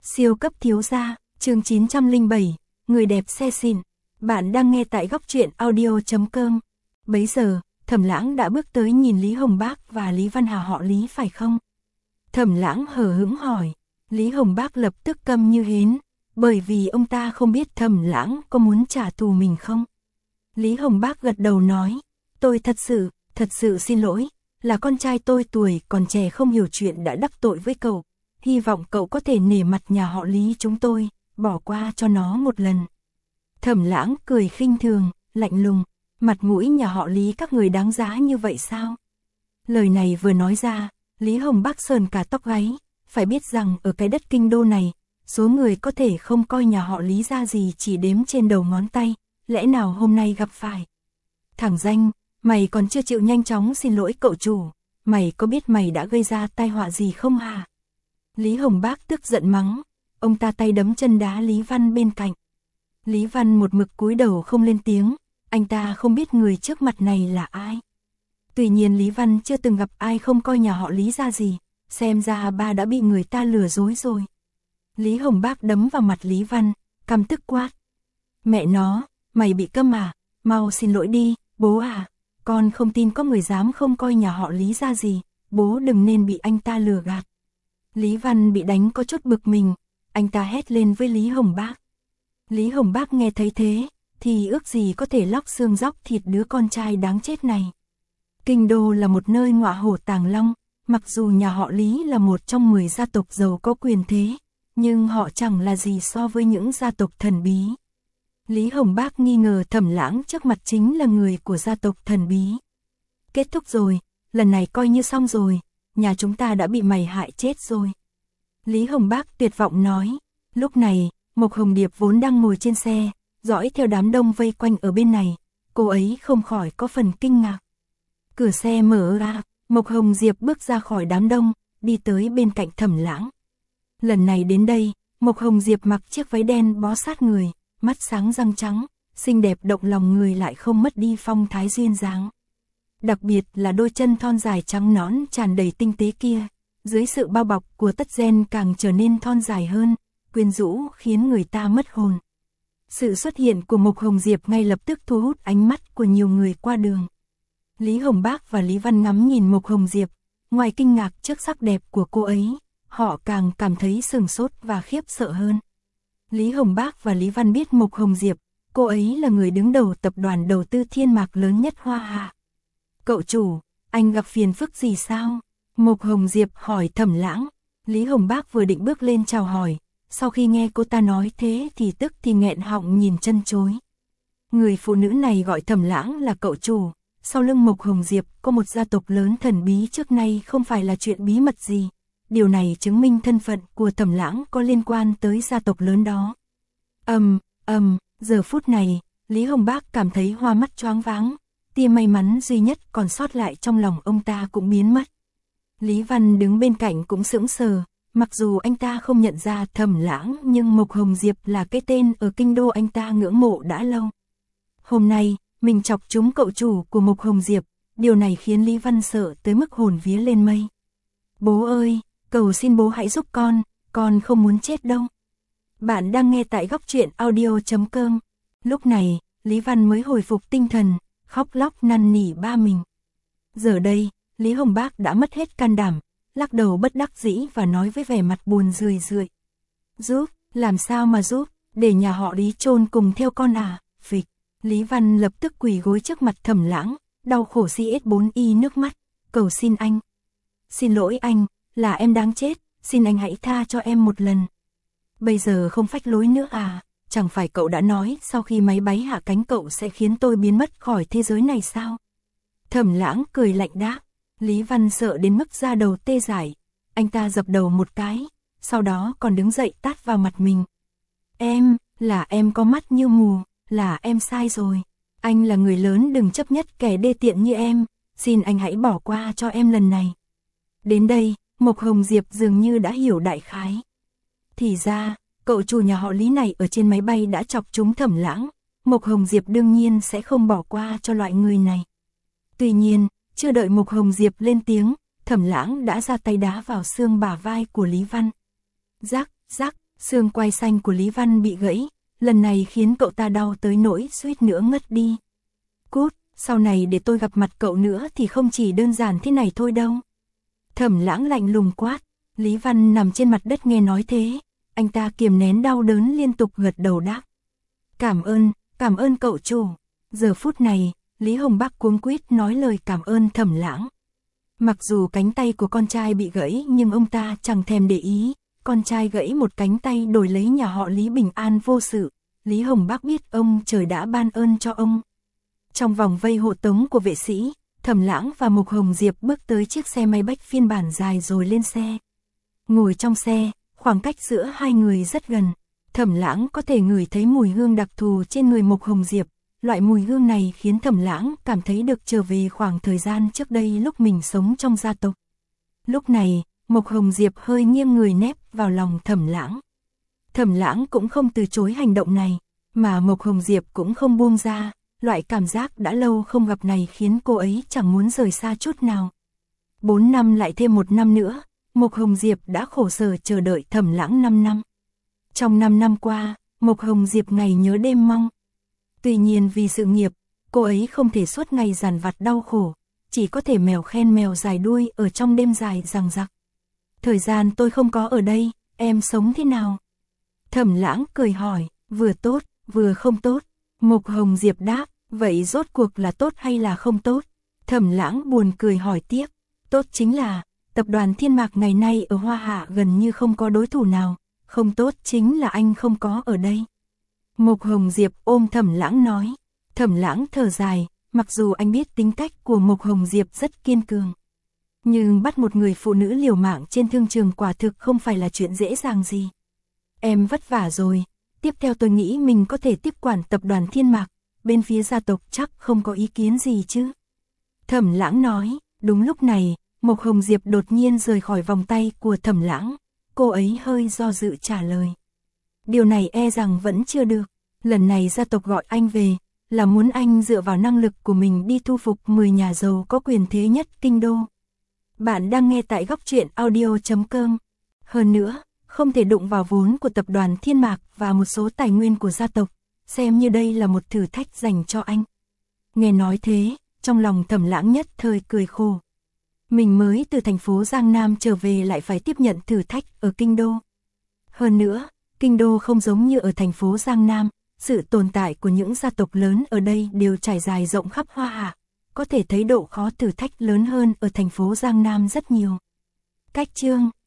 Siêu cấp thiếu gia, chương 907, người đẹp xe xịn. Bạn đang nghe tại góc truyện audio.com. Bấy giờ, Thẩm Lãng đã bước tới nhìn Lý Hồng Bác và Lý Văn Hà họ Lý phải không? Thẩm Lãng hờ hững hỏi. Lý Hồng Bác lập tức câm như hến, bởi vì ông ta không biết Thẩm Lãng có muốn trả thù mình không. Lý Hồng Bác gật đầu nói, tôi thật sự xin lỗi, là con trai tôi tuổi còn trẻ không hiểu chuyện đã đắc tội với cậu. Hy vọng cậu có thể nể mặt nhà họ Lý chúng tôi, bỏ qua cho nó một lần. Thẩm Lãng cười khinh thường, lạnh lùng, mặt mũi nhà họ Lý các người đáng giá như vậy sao? Lời này vừa nói ra, Lý Hồng Bác sờn cả tóc gáy, phải biết rằng ở cái đất kinh đô này, số người có thể không coi nhà họ Lý ra gì chỉ đếm trên đầu ngón tay, lẽ nào hôm nay gặp phải. Thẳng danh, mày còn chưa chịu nhanh chóng xin lỗi cậu chủ, mày có biết mày đã gây ra tai họa gì không hả? Lý Hồng Bác tức giận mắng, ông ta tay đấm chân đá Lý Văn bên cạnh. Lý Văn một mực cúi đầu không lên tiếng, anh ta không biết người trước mặt này là ai. Tuy nhiên Lý Văn chưa từng gặp ai không coi nhà họ Lý ra gì, xem ra ba đã bị người ta lừa dối rồi. Lý Hồng Bác đấm vào mặt Lý Văn, căm tức quát. Mẹ nó, mày bị câm à, mau xin lỗi đi, bố à, con không tin có người dám không coi nhà họ Lý ra gì, bố đừng nên bị anh ta lừa gạt. Lý Văn bị đánh có chút bực mình, anh ta hét lên với Lý Hồng Bác. Lý Hồng Bác nghe thấy thế, thì ước gì có thể lóc xương róc thịt đứa con trai đáng chết này. Kinh đô là một nơi ngọa hổ tàng long, mặc dù nhà họ Lý là một trong 10 gia tộc giàu có quyền thế, nhưng họ chẳng là gì so với những gia tộc thần bí. Lý Hồng Bác nghi ngờ Thẩm Lãng trước mặt chính là người của gia tộc thần bí. Kết thúc rồi, lần này coi như xong rồi, nhà chúng ta đã bị mày hại chết rồi. Lý Hồng Bác tuyệt vọng nói. Lúc này, Mộc Hồng Điệp vốn đang ngồi trên xe, dõi theo đám đông vây quanh ở bên này, cô ấy không khỏi có phần kinh ngạc. Cửa xe mở ra, Mộc Hồng Diệp bước ra khỏi đám đông, đi tới bên cạnh Thẩm Lãng. Lần này đến đây, Mộc Hồng Diệp mặc chiếc váy đen bó sát người, mắt sáng răng trắng, xinh đẹp động lòng người lại không mất đi phong thái duyên dáng. Đặc biệt là đôi chân thon dài trắng nõn tràn đầy tinh tế kia, dưới sự bao bọc của tất gen càng trở nên thon dài hơn, quyến rũ khiến người ta mất hồn. Sự xuất hiện của Mộc Hồng Diệp ngay lập tức thu hút ánh mắt của nhiều người qua đường. Lý Hồng Bác và Lý Văn ngắm nhìn Mộc Hồng Diệp, ngoài kinh ngạc trước sắc đẹp của cô ấy, họ càng cảm thấy sửng sốt và khiếp sợ hơn. Lý Hồng Bác và Lý Văn biết Mộc Hồng Diệp, cô ấy là người đứng đầu tập đoàn đầu tư thiên mạc lớn nhất Hoa Hạ. Cậu chủ, anh gặp phiền phức gì sao? Mộc Hồng Diệp hỏi Thẩm Lãng. Lý Hồng Bác vừa định bước lên chào hỏi, sau khi nghe cô ta nói thế thì tức thì nghẹn họng nhìn chân chối. Người phụ nữ này gọi Thẩm Lãng là cậu chủ, sau lưng Mộc Hồng Diệp có một gia tộc lớn thần bí trước nay không phải là chuyện bí mật gì. Điều này chứng minh thân phận của Thẩm Lãng có liên quan tới gia tộc lớn đó. Giờ phút này, Lý Hồng Bác cảm thấy hoa mắt choáng váng, tia may mắn duy nhất còn sót lại trong lòng ông ta cũng biến mất. Lý Văn đứng bên cạnh cũng sững sờ, mặc dù anh ta không nhận ra Thẩm Lãng nhưng Mộc Hồng Diệp là cái tên ở kinh đô anh ta ngưỡng mộ đã lâu. Hôm nay, mình chọc trúng cậu chủ của Mộc Hồng Diệp, điều này khiến Lý Văn sợ tới mức hồn vía lên mây. Bố ơi, cầu xin bố hãy giúp con không muốn chết đâu. Bạn đang nghe tại góc truyện audio.com. Lúc này, Lý Văn mới hồi phục tinh thần, khóc lóc năn nỉ ba mình. Giờ đây, Lý Hồng Bác đã mất hết can đảm, lắc đầu bất đắc dĩ và nói với vẻ mặt buồn rười rượi. Giúp, làm sao mà giúp, để nhà họ Lý chôn cùng theo con à, phịch. Lý Văn lập tức quỳ gối trước mặt Thẩm Lãng, đau khổ CS4Y nước mắt, cầu xin anh. Xin lỗi anh, là em đáng chết, xin anh hãy tha cho em một lần. Bây giờ không phách lối nữa à, chẳng phải cậu đã nói sau khi máy bay hạ cánh cậu sẽ khiến tôi biến mất khỏi thế giới này sao? Thẩm Lãng cười lạnh đáp. Lý Văn sợ đến mức da đầu tê dại, anh ta dập đầu một cái, sau đó còn đứng dậy tát vào mặt mình. Em có mắt như mù, là em sai rồi. Anh là người lớn đừng chấp nhất kẻ đê tiện như em, xin anh hãy bỏ qua cho em lần này. Đến đây, Mộc Hồng Diệp dường như đã hiểu đại khái. Thì ra, cậu chủ nhà họ Lý này ở trên máy bay đã chọc trúng Thẩm Lãng, Mộc Hồng Diệp đương nhiên sẽ không bỏ qua cho loại người này. Tuy nhiên, chưa đợi Mộc Hồng Diệp lên tiếng, Thẩm Lãng đã ra tay đá vào xương bả vai của Lý Văn. Rắc, Xương quai xanh của Lý Văn bị gãy, lần này khiến cậu ta đau tới nỗi suýt nữa ngất đi. Cút, sau này để tôi gặp mặt cậu nữa thì không chỉ đơn giản thế này thôi đâu. Thẩm Lãng lạnh lùng quát. Lý Văn nằm trên mặt đất nghe nói thế, anh ta kiềm nén đau đớn liên tục gật đầu đáp. Cảm ơn cậu chủ. Giờ phút này, Lý Hồng Bác cuống quýt nói lời cảm ơn Thẩm Lãng. Mặc dù cánh tay của con trai bị gãy nhưng ông ta chẳng thèm để ý, con trai gãy một cánh tay đổi lấy nhà họ Lý bình an vô sự. Lý Hồng Bác biết ông trời đã ban ơn cho ông. Trong vòng vây hộ tống của vệ sĩ, Thẩm Lãng và Mộc Hồng Diệp bước tới chiếc xe máy bách phiên bản dài rồi lên xe. Ngồi trong xe, khoảng cách giữa hai người rất gần. Thẩm Lãng có thể ngửi thấy mùi hương đặc thù trên người Mộc Hồng Diệp. Loại mùi hương này khiến Thẩm Lãng cảm thấy được trở về khoảng thời gian trước đây lúc mình sống trong gia tộc. Lúc này, Mộc Hồng Diệp hơi nghiêng người nép vào lòng Thẩm Lãng. Thẩm Lãng cũng không từ chối hành động này, mà Mộc Hồng Diệp cũng không buông ra. Loại cảm giác đã lâu không gặp này khiến cô ấy chẳng muốn rời xa chút nào. 4 năm lại thêm 1 năm nữa, Mộc Hồng Diệp đã khổ sở chờ đợi Thẩm Lãng 5 năm. Trong 5 năm qua, Mộc Hồng Diệp ngày nhớ đêm mong. Tuy nhiên vì sự nghiệp, cô ấy không thể suốt ngày dằn vặt đau khổ, chỉ có thể mèo khen mèo dài đuôi ở trong đêm dài giằng giặc. Thời gian tôi không có ở đây, em sống thế nào? Thẩm Lãng cười hỏi, vừa tốt, vừa không tốt. Mộc Hồng Diệp đáp, vậy rốt cuộc là tốt hay là không tốt? Thẩm Lãng buồn cười hỏi tiếp, tốt chính là, tập đoàn Thiên Mạc ngày nay ở Hoa Hạ gần như không có đối thủ nào, không tốt chính là anh không có ở đây. Mộc Hồng Diệp ôm Thẩm Lãng nói. Thẩm Lãng thở dài, mặc dù anh biết tính cách của Mộc Hồng Diệp rất kiên cường, nhưng bắt một người phụ nữ liều mạng trên thương trường quả thực không phải là chuyện dễ dàng gì. Em vất vả rồi, tiếp theo tôi nghĩ mình có thể tiếp quản tập đoàn Thiên Mạc, bên phía gia tộc chắc không có ý kiến gì chứ. Thẩm Lãng nói. Đúng lúc này, Mộc Hồng Diệp đột nhiên rời khỏi vòng tay của Thẩm Lãng, cô ấy hơi do dự trả lời. Điều này e rằng vẫn chưa được, lần này gia tộc gọi anh về, là muốn anh dựa vào năng lực của mình đi thu phục 10 nhà giàu có quyền thế nhất kinh đô. Bạn đang nghe tại góc truyện audio.com. Hơn nữa, không thể đụng vào vốn của tập đoàn Thiên Mạc và một số tài nguyên của gia tộc, xem như đây là một thử thách dành cho anh. Nghe nói thế, trong lòng Thẩm Lãng nhất thời cười khổ. Mình mới từ thành phố Giang Nam trở về lại phải tiếp nhận thử thách ở kinh đô. Hơn nữa, kinh đô không giống như ở thành phố Giang Nam, sự tồn tại của những gia tộc lớn ở đây đều trải dài rộng khắp Hoa Hạ, có thể thấy độ khó thử thách lớn hơn ở thành phố Giang Nam rất nhiều. Cách chương